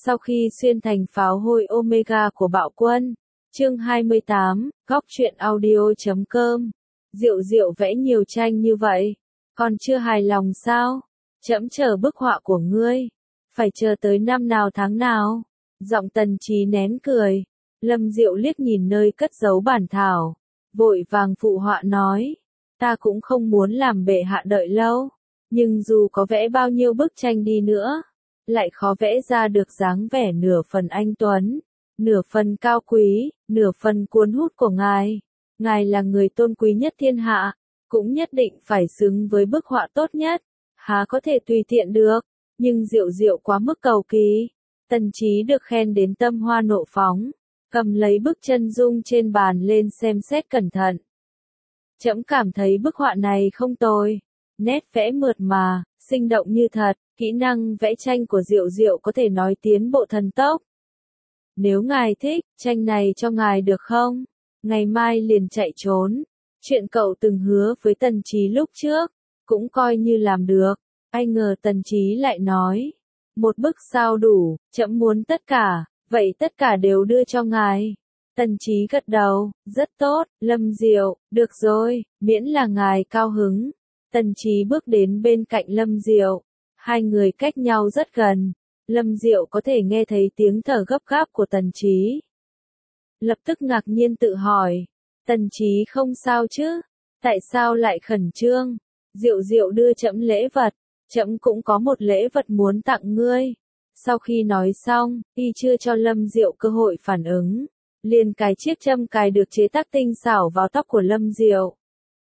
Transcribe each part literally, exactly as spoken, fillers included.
Sau khi xuyên thành pháo hôi Omega của bạo quân. Chương hai mươi tám, góc truyện audio chấm com. Diệu diệu vẽ nhiều tranh như vậy, còn chưa hài lòng sao? Trẫm chờ bức họa của ngươi, phải chờ tới năm nào tháng nào? Giọng Tần Chí nén cười. Lâm Diệu liếc nhìn nơi cất giấu bản thảo, vội vàng phụ họa nói, ta cũng không muốn làm bệ hạ đợi lâu, nhưng dù có vẽ bao nhiêu bức tranh đi nữa, lại khó vẽ ra được dáng vẻ nửa phần anh tuấn, nửa phần cao quý, nửa phần cuốn hút của ngài. Ngài là người tôn quý nhất thiên hạ, cũng nhất định phải xứng với bức họa tốt nhất, há có thể tùy tiện được. Nhưng Diệu Diệu quá mức cầu kỳ. Tần Chí được khen đến tâm hoa nộ phóng, cầm lấy bức chân dung trên bàn lên xem xét cẩn thận. Trẫm cảm thấy bức họa này không tồi, nét vẽ mượt mà, sinh động như thật, kỹ năng vẽ tranh của Diệu Diệu có thể nói tiến bộ thần tốc. Nếu ngài thích, tranh này cho ngài được không? Ngày mai liền chạy trốn. Chuyện cậu từng hứa với Tần Chí lúc trước, cũng coi như làm được. Ai ngờ Tần Chí lại nói, một bức sao đủ, trẫm muốn tất cả, vậy tất cả đều đưa cho ngài. Tần Chí gật đầu, rất tốt, Lâm Diệu, được rồi, miễn là ngài cao hứng. Tần Chí bước đến bên cạnh Lâm Diệu, hai người cách nhau rất gần. Lâm Diệu có thể nghe thấy tiếng thở gấp gáp của Tần Chí. Lập tức ngạc nhiên tự hỏi, Tần Chí không sao chứ? Tại sao lại khẩn trương? Diệu Diệu đưa trẫm lễ vật, trẫm cũng có một lễ vật muốn tặng ngươi. Sau khi nói xong, y chưa cho Lâm Diệu cơ hội phản ứng, liền cài chiếc châm cài được chế tác tinh xảo vào tóc của Lâm Diệu.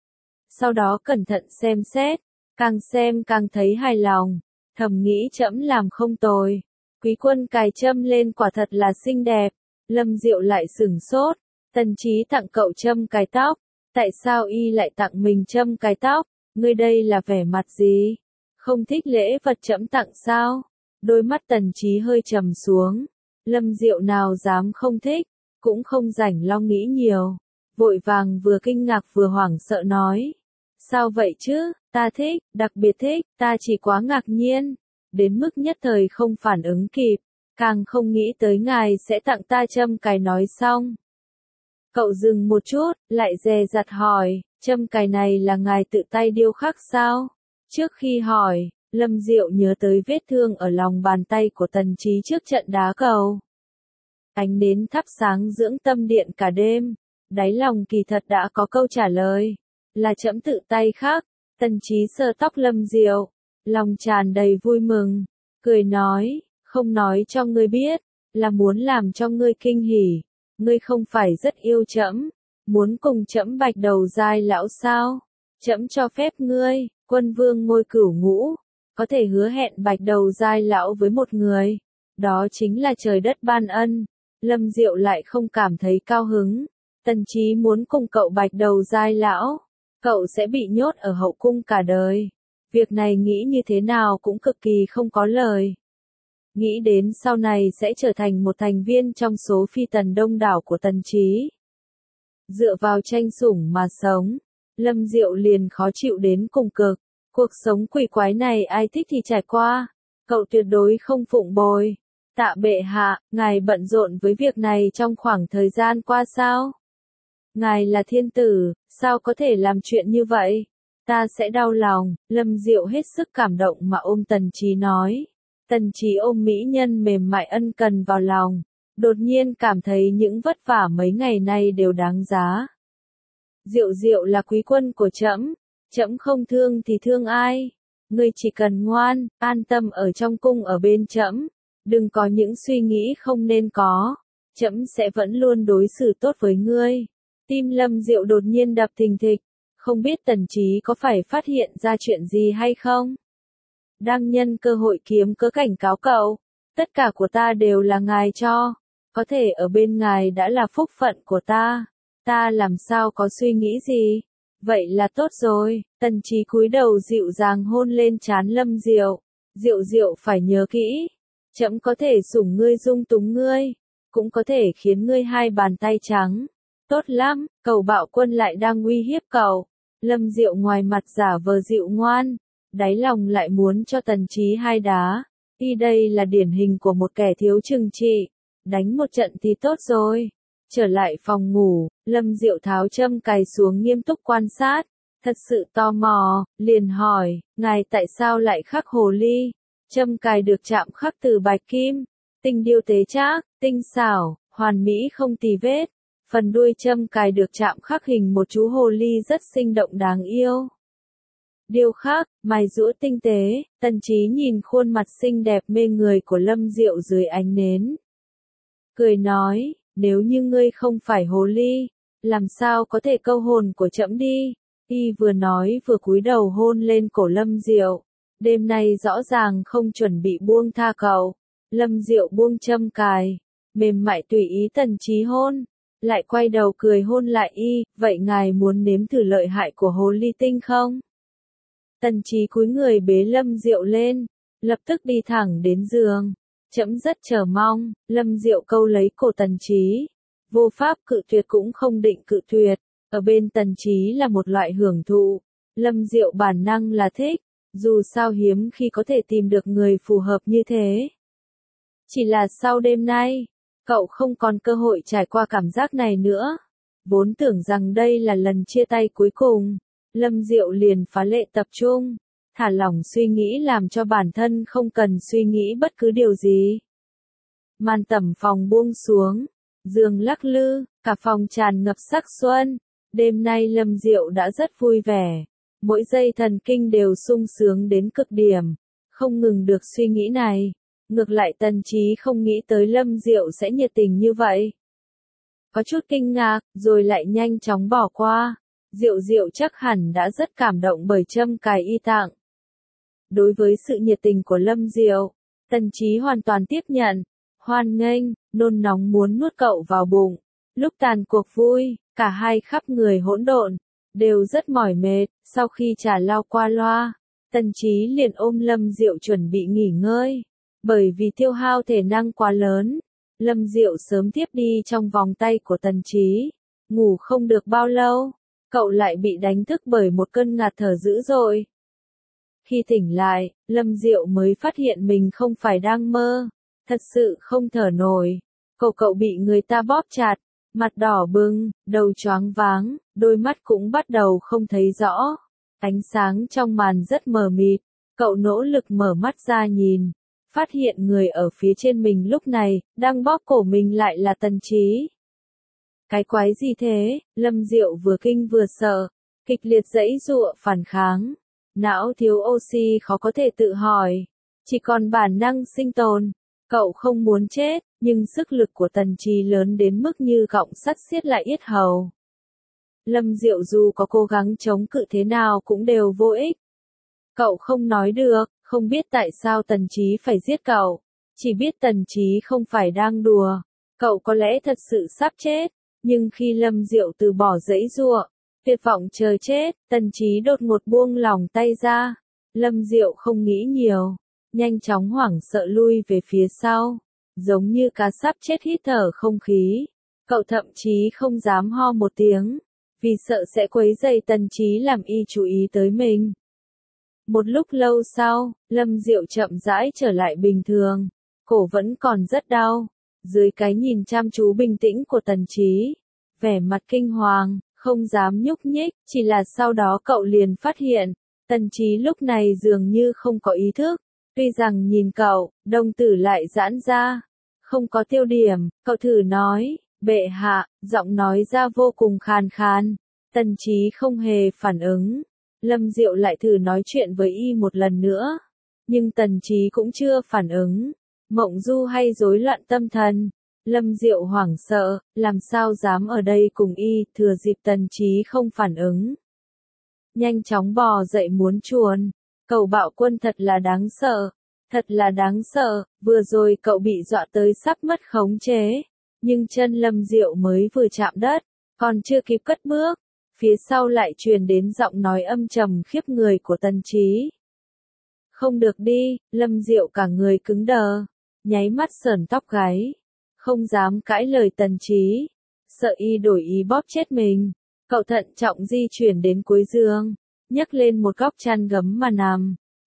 Sau đó cẩn thận xem xét, càng xem càng thấy hài lòng, thầm nghĩ trẫm làm không tồi. Quý quân cài châm lên quả thật là xinh đẹp. Lâm Diệu lại sửng sốt, Tần Chí tặng cậu châm cài tóc, tại sao y lại tặng mình châm cài tóc? Ngươi đây là vẻ mặt gì? Không thích lễ vật trẫm tặng sao? Đôi mắt Tần Chí hơi trầm xuống. Lâm Diệu nào dám không thích, cũng không rảnh lo nghĩ nhiều, vội vàng vừa kinh ngạc vừa hoảng sợ nói, sao vậy chứ? Ta thích, đặc biệt thích, ta chỉ quá ngạc nhiên, đến mức nhất thời không phản ứng kịp, càng không nghĩ tới ngài sẽ tặng ta châm cài. Nói xong, cậu dừng một chút, lại dè dặt hỏi, châm cài này là ngài tự tay điêu khắc sao? Trước khi hỏi, Lâm Diệu nhớ tới vết thương ở lòng bàn tay của Tần Chí trước trận đá cầu. Ánh nến thắp sáng dưỡng tâm điện cả đêm, đáy lòng kỳ thật đã có câu trả lời, là trẫm tự tay khắc. Tần Chí sờ tóc Lâm Diệu, lòng tràn đầy vui mừng, cười nói, không nói cho ngươi biết, là muốn làm cho ngươi kinh hỉ. Ngươi không phải rất yêu trẫm, muốn cùng trẫm bạch đầu giai lão sao? Trẫm cho phép ngươi, quân vương ngôi cửu ngũ, có thể hứa hẹn bạch đầu giai lão với một người, đó chính là trời đất ban ân. Lâm Diệu lại không cảm thấy cao hứng. Tần Chí muốn cùng cậu bạch đầu giai lão, cậu sẽ bị nhốt ở hậu cung cả đời. Việc này nghĩ như thế nào cũng cực kỳ không có lời. Nghĩ đến sau này sẽ trở thành một thành viên trong số phi tần đông đảo của Tần Chí. Dựa vào tranh sủng mà sống, Lâm Diệu liền khó chịu đến cùng cực. Cuộc sống quỷ quái này ai thích thì trải qua, cậu tuyệt đối không phụng bồi. Tạ bệ hạ, ngài bận rộn với việc này trong khoảng thời gian qua sao? Ngài là thiên tử, sao có thể làm chuyện như vậy? Ta sẽ đau lòng. Lâm Diệu hết sức cảm động mà ôm Tần Chí nói. Tần Chí ôm mỹ nhân mềm mại ân cần vào lòng, đột nhiên cảm thấy những vất vả mấy ngày nay đều đáng giá. Diệu Diệu là quý quân của trẫm, trẫm không thương thì thương ai? Ngươi chỉ cần ngoan, an tâm ở trong cung ở bên trẫm, đừng có những suy nghĩ không nên có, trẫm sẽ vẫn luôn đối xử tốt với ngươi. Tim Lâm Diệu đột nhiên đập thình thịch, không biết Tần Chí có phải phát hiện ra chuyện gì hay không? Đang nhân cơ hội kiếm cớ cảnh cáo cậu, tất cả của ta đều là ngài cho, có thể ở bên ngài đã là phúc phận của ta, ta làm sao có suy nghĩ gì? Vậy là tốt rồi. Tần Chí cúi đầu dịu dàng hôn lên trán Lâm Diệu. Diệu Diệu phải nhớ kỹ, trẫm có thể sủng ngươi dung túng ngươi, cũng có thể khiến ngươi hai bàn tay trắng. Tốt lắm, cậu bạo quân lại đang uy hiếp cậu. Lâm Diệu ngoài mặt giả vờ dịu ngoan, đáy lòng lại muốn cho Tần Chí hai đá. Y đây là điển hình của một kẻ thiếu trừng trị. Đánh một trận thì tốt rồi. Trở lại phòng ngủ, Lâm Diệu tháo châm cài xuống nghiêm túc quan sát. Thật sự tò mò, liền hỏi, ngài tại sao lại khắc hồ ly? Châm cài được chạm khắc từ bạch kim, tinh điêu tế trác, tinh xảo, hoàn mỹ không tì vết. Phần đuôi châm cài được chạm khắc hình một chú hồ ly rất sinh động đáng yêu. Điêu khắc, mài giũa tinh tế, Tần Chí nhìn khuôn mặt xinh đẹp mê người của Lâm Diệu dưới ánh nến. Cười nói, nếu như ngươi không phải hồ ly, làm sao có thể câu hồn của trẫm đi? Y vừa nói vừa cúi đầu hôn lên cổ Lâm Diệu. Đêm nay rõ ràng không chuẩn bị buông tha cậu. Lâm Diệu buông châm cài, mềm mại tùy ý Tần Chí hôn, lại quay đầu cười hôn lại Y, vậy ngài muốn nếm thử lợi hại của hồ ly tinh không? Tần Chí cúi người bế Lâm Diệu lên, lập tức đi thẳng đến giường. Trẫm rất chờ mong. Lâm Diệu câu lấy cổ Tần Chí, vô pháp cự tuyệt cũng không định cự tuyệt. Ở bên Tần Chí là một loại hưởng thụ. Lâm Diệu bản năng là thích, dù sao hiếm khi có thể tìm được người phù hợp như thế. Chỉ là sau đêm nay, cậu không còn cơ hội trải qua cảm giác này nữa. Vốn tưởng rằng đây là lần chia tay cuối cùng, Lâm Diệu liền phá lệ tập trung, thả lỏng suy nghĩ làm cho bản thân không cần suy nghĩ bất cứ điều gì. Màn tẩm phòng buông xuống, giường lắc lư, cả phòng tràn ngập sắc xuân. Đêm nay Lâm Diệu đã rất vui vẻ, mỗi giây thần kinh đều sung sướng đến cực điểm, không ngừng được suy nghĩ này. Ngược lại Tần Chí không nghĩ tới Lâm Diệu sẽ nhiệt tình như vậy. Có chút kinh ngạc, rồi lại nhanh chóng bỏ qua. Diệu Diệu chắc hẳn đã rất cảm động bởi châm cài y tặng. Đối với sự nhiệt tình của Lâm Diệu, Tần Chí hoàn toàn tiếp nhận, hoan nghênh, nôn nóng muốn nuốt cậu vào bụng. Lúc tàn cuộc vui, cả hai khắp người hỗn độn, đều rất mỏi mệt. Sau khi trà lau qua loa, Tần Chí liền ôm Lâm Diệu chuẩn bị nghỉ ngơi. Bởi vì tiêu hao thể năng quá lớn, Lâm Diệu sớm tiếp đi trong vòng tay của Tần Chí. Ngủ không được bao lâu, cậu lại bị đánh thức bởi một cơn ngạt thở dữ dội. Khi tỉnh lại, Lâm Diệu mới phát hiện mình không phải đang mơ, thật sự không thở nổi. Cậu cậu bị người ta bóp chặt, mặt đỏ bừng, đầu choáng váng, đôi mắt cũng bắt đầu không thấy rõ. Ánh sáng trong màn rất mờ mịt, cậu nỗ lực mở mắt ra nhìn, phát hiện người ở phía trên mình lúc này, đang bóp cổ mình lại là Tần Chí. Cái quái gì thế? Lâm Diệu vừa kinh vừa sợ, kịch liệt giãy giụa phản kháng. Não thiếu oxy khó có thể tự hỏi, chỉ còn bản năng sinh tồn. Cậu không muốn chết, nhưng sức lực của Tần Chí lớn đến mức như cọng sắt siết lại yết hầu. Lâm Diệu dù có cố gắng chống cự thế nào cũng đều vô ích. Cậu không nói được, không biết tại sao Tần Chí phải giết cậu, chỉ biết Tần Chí không phải đang đùa. Cậu có lẽ thật sự sắp chết, nhưng khi Lâm Diệu từ bỏ giãy giụa, tuyệt vọng chờ chết, Tần Chí đột ngột buông lỏng tay ra. Lâm Diệu không nghĩ nhiều, nhanh chóng hoảng sợ lui về phía sau, giống như cá sắp chết hít thở không khí. Cậu thậm chí không dám ho một tiếng, vì sợ sẽ quấy rầy Tần Chí làm y chú ý tới mình. Một lúc lâu sau, Lâm Diệu chậm rãi trở lại bình thường, cổ vẫn còn rất đau. Dưới cái nhìn chăm chú bình tĩnh của Tần Chí, vẻ mặt kinh hoàng, không dám nhúc nhích, chỉ là sau đó cậu liền phát hiện, Tần Chí lúc này dường như không có ý thức. Tuy rằng nhìn cậu, đồng tử lại giãn ra, không có tiêu điểm. Cậu thử nói, bệ hạ, giọng nói ra vô cùng khàn khàn. Tần Chí không hề phản ứng. Lâm Diệu lại thử nói chuyện với y một lần nữa, nhưng Tần Chí cũng chưa phản ứng. Mộng du hay rối loạn tâm thần? Lâm Diệu hoảng sợ, làm sao dám ở đây cùng y, thừa dịp Tần Chí không phản ứng. Nhanh chóng bò dậy muốn chuồn. Cậu bạo quân thật là đáng sợ, thật là đáng sợ. Vừa rồi cậu bị dọa tới sắp mất khống chế, nhưng chân Lâm Diệu mới vừa chạm đất, còn chưa kịp cất bước, phía sau lại truyền đến giọng nói âm trầm khiếp người của Tần Chí. Không được đi. Lâm Diệu cả người cứng đờ, nháy mắt sởn tóc gáy, không dám cãi lời Tần Chí, sợ y đổi ý bóp chết mình. Cậu thận trọng di chuyển đến cuối giường, nhấc lên một góc chăn gấm mà nằm,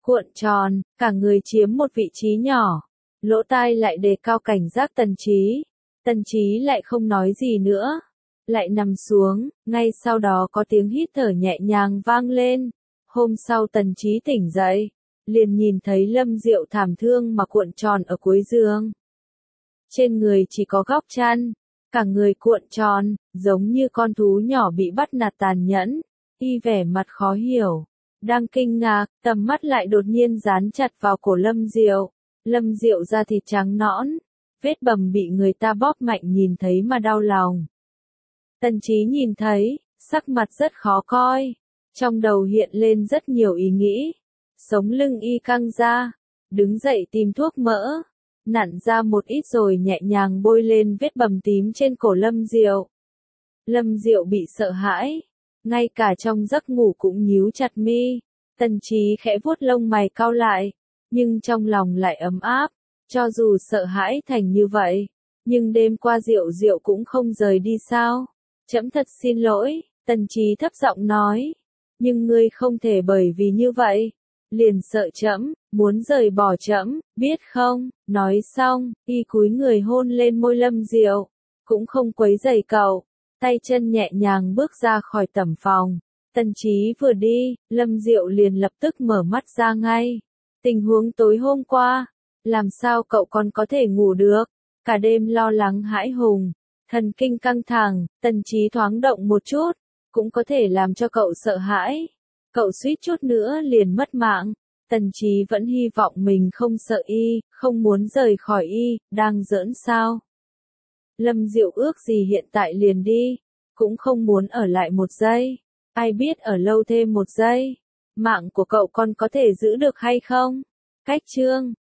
cuộn tròn, cả người chiếm một vị trí nhỏ. Lỗ tai lại đề cao cảnh giác Tần Chí. Tần Chí lại không nói gì nữa. Lại nằm xuống, ngay sau đó có tiếng hít thở nhẹ nhàng vang lên. Hôm sau Tần Chí tỉnh dậy, liền nhìn thấy Lâm Diệu thảm thương mà cuộn tròn ở cuối giường. Trên người chỉ có góc chăn, cả người cuộn tròn, giống như con thú nhỏ bị bắt nạt tàn nhẫn. Y vẻ mặt khó hiểu, đang kinh ngạc, tầm mắt lại đột nhiên dán chặt vào cổ Lâm Diệu. Lâm Diệu da thịt trắng nõn, vết bầm bị người ta bóp mạnh nhìn thấy mà đau lòng. Tần Chí nhìn thấy, sắc mặt rất khó coi, trong đầu hiện lên rất nhiều ý nghĩ. Sống lưng y căng ra, đứng dậy tìm thuốc mỡ, nặn ra một ít rồi nhẹ nhàng bôi lên vết bầm tím trên cổ Lâm Diệu. Lâm Diệu bị sợ hãi, ngay cả trong giấc ngủ cũng nhíu chặt mi. Tần Chí khẽ vuốt lông mày cau lại, nhưng trong lòng lại ấm áp, cho dù sợ hãi thành như vậy, nhưng đêm qua Diệu Diệu cũng không rời đi sao? Trẫm thật xin lỗi, Tần Chí thấp giọng nói, nhưng ngươi không thể bởi vì như vậy, liền sợ trẫm, muốn rời bỏ trẫm, biết không? Nói xong, y cúi người hôn lên môi Lâm Diệu, cũng không quấy rầy cậu, tay chân nhẹ nhàng bước ra khỏi tẩm phòng. Tần Chí vừa đi, Lâm Diệu liền lập tức mở mắt ra ngay. Tình huống tối hôm qua, làm sao cậu còn có thể ngủ được? Cả đêm lo lắng hãi hùng, thần kinh căng thẳng, Tần Chí thoáng động một chút, cũng có thể làm cho cậu sợ hãi. Cậu suýt chút nữa liền mất mạng. Tần Chí vẫn hy vọng mình không sợ y, không muốn rời khỏi y, đang giỡn sao? Lâm Diệu ước gì hiện tại liền đi, cũng không muốn ở lại một giây. Ai biết ở lâu thêm một giây, mạng của cậu còn có thể giữ được hay không? Cách chương